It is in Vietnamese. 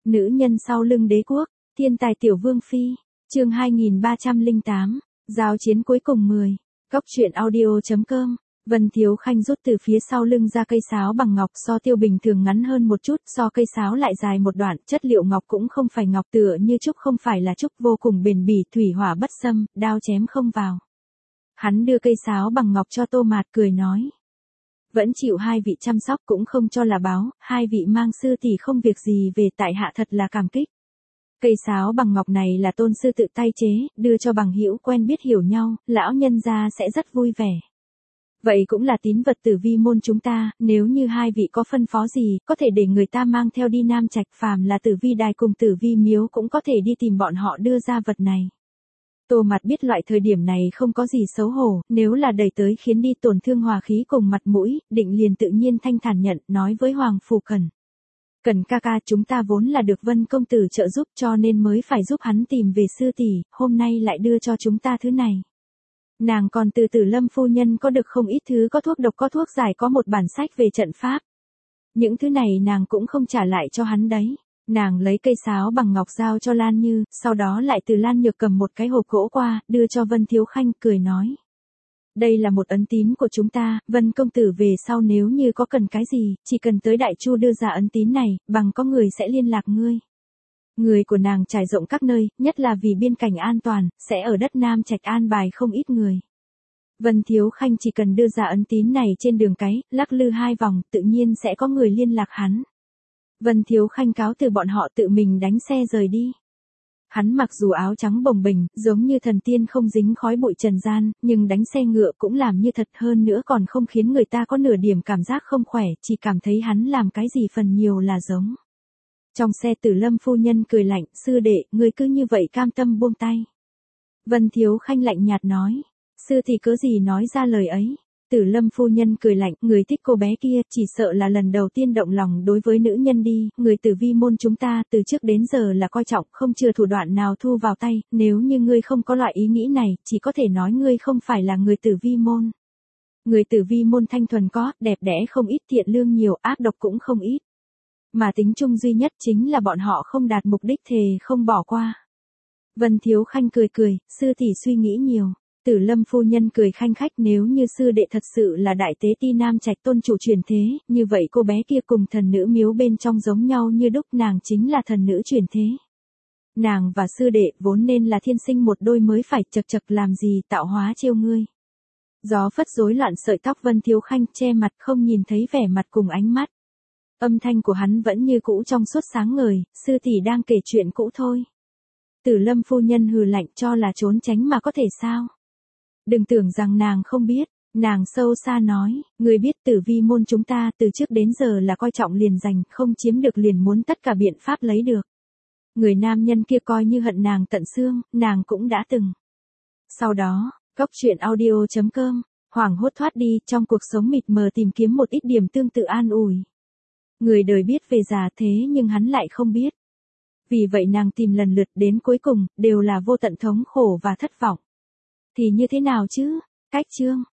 Nữ nhân sau lưng đế quốc, thiên tài tiểu vương phi, chương 2308, giao chiến cuối cùng 10, Cóc truyện audio.com. Vân Thiếu Khanh rút từ phía sau lưng ra cây sáo bằng ngọc so tiêu bình thường ngắn hơn một chút, so cây sáo lại dài một đoạn, chất liệu ngọc cũng không phải ngọc, tựa như trúc không phải là trúc, vô cùng bền bỉ, thủy hỏa bất xâm, đao chém không vào. Hắn đưa cây sáo bằng ngọc cho Tô Mạt, cười nói: vẫn chịu hai vị chăm sóc, cũng không cho là báo, hai vị mang sư tỷ không việc gì về, tại hạ thật là cảm kích. Cây sáo bằng ngọc này là tôn sư tự tay chế, đưa cho bằng hữu quen biết hiểu nhau, lão nhân gia sẽ rất vui vẻ. Vậy cũng là tín vật Tử Vi môn chúng ta, nếu như hai vị có phân phó gì, có thể để người ta mang theo đi Nam Trạch, phàm là Tử Vi đài cùng Tử Vi miếu cũng có thể đi tìm bọn họ đưa ra vật này. Tô Mạt biết loại thời điểm này không có gì xấu hổ, nếu là đẩy tới khiến đi tổn thương hòa khí cùng mặt mũi, định liền tự nhiên thanh thản nhận, nói với Hoàng Phủ Cẩn: Cẩn ca ca, chúng ta vốn là được Vân công tử trợ giúp cho nên mới phải giúp hắn tìm về sư tỷ, hôm nay lại đưa cho chúng ta thứ này. Nàng còn từ Tử Lâm phu nhân có được không ít thứ, có thuốc độc, có thuốc giải, có một bản sách về trận pháp. Những thứ này nàng cũng không trả lại cho hắn đấy. Nàng lấy cây sáo bằng ngọc giao cho Lan Như, sau đó lại từ Lan Nhược cầm một cái hộp gỗ qua, đưa cho Vân Thiếu Khanh, cười nói: đây là một ấn tín của chúng ta, Vân công tử về sau nếu như có cần cái gì, chỉ cần tới Đại Chu đưa ra ấn tín này, bằng có người sẽ liên lạc ngươi. Người của nàng trải rộng các nơi, nhất là vì biên cảnh an toàn, sẽ ở đất Nam Trạch an bài không ít người. Vân Thiếu Khanh chỉ cần đưa ra ấn tín này trên đường cái, lắc lư 2 vòng, tự nhiên sẽ có người liên lạc hắn. Vân Thiếu Khanh cáo từ bọn họ, tự mình đánh xe rời đi. Hắn mặc dù áo trắng bồng bềnh, giống như thần tiên không dính khói bụi trần gian, nhưng đánh xe ngựa cũng làm như thật, hơn nữa còn không khiến người ta có nửa điểm cảm giác không khỏe, chỉ cảm thấy hắn làm cái gì phần nhiều là giống. Trong xe Tử Lâm phu nhân cười lạnh: sư đệ, ngươi cứ như vậy cam tâm buông tay. Vân Thiếu Khanh lạnh nhạt nói: sư thì cớ gì nói ra lời ấy. Tử Lâm phu nhân cười lạnh: người thích cô bé kia, chỉ sợ là lần đầu tiên động lòng đối với nữ nhân đi, người Tử Vi môn chúng ta từ trước đến giờ là coi trọng, không chừa thủ đoạn nào thu vào tay, nếu như ngươi không có loại ý nghĩ này, chỉ có thể nói ngươi không phải là người Tử Vi môn. Người Tử Vi môn thanh thuần có, đẹp đẽ không ít, thiện lương nhiều, ác độc cũng không ít. Mà tính chung duy nhất chính là bọn họ không đạt mục đích thề không bỏ qua. Vân Thiếu Khanh cười cười: sư tỷ suy nghĩ nhiều. Tử Lâm phu nhân cười khanh khách: nếu như sư đệ thật sự là đại tế ti Nam Trạch tôn chủ truyền thế, như vậy cô bé kia cùng thần nữ miếu bên trong giống nhau như đúc, nàng chính là thần nữ truyền thế. Nàng và sư đệ vốn nên là thiên sinh một đôi mới phải, chật chật làm gì tạo hóa trêu ngươi. Gió phất rối loạn sợi tóc Vân Thiếu Khanh, che mặt không nhìn thấy vẻ mặt cùng ánh mắt. Âm thanh của hắn vẫn như cũ trong suốt sáng ngời: sư tỷ đang kể chuyện cũ thôi. Tử Lâm phu nhân hừ lạnh: cho là trốn tránh mà có thể sao? Đừng tưởng rằng nàng không biết, nàng sâu xa nói: người biết Tử Vi môn chúng ta từ trước đến giờ là coi trọng liền giành, không chiếm được liền muốn tất cả biện pháp lấy được. Người nam nhân kia coi như hận nàng tận xương, nàng cũng đã từng. Sau đó, Cóc truyện audio.com, hoảng hốt thoát đi, trong cuộc sống mịt mờ tìm kiếm một ít điểm tương tự an ủi. Người đời biết về già thế nhưng hắn lại không biết. Vì vậy nàng tìm lần lượt, đến cuối cùng, đều là vô tận thống khổ và thất vọng. Thì như thế nào chứ? Cách chương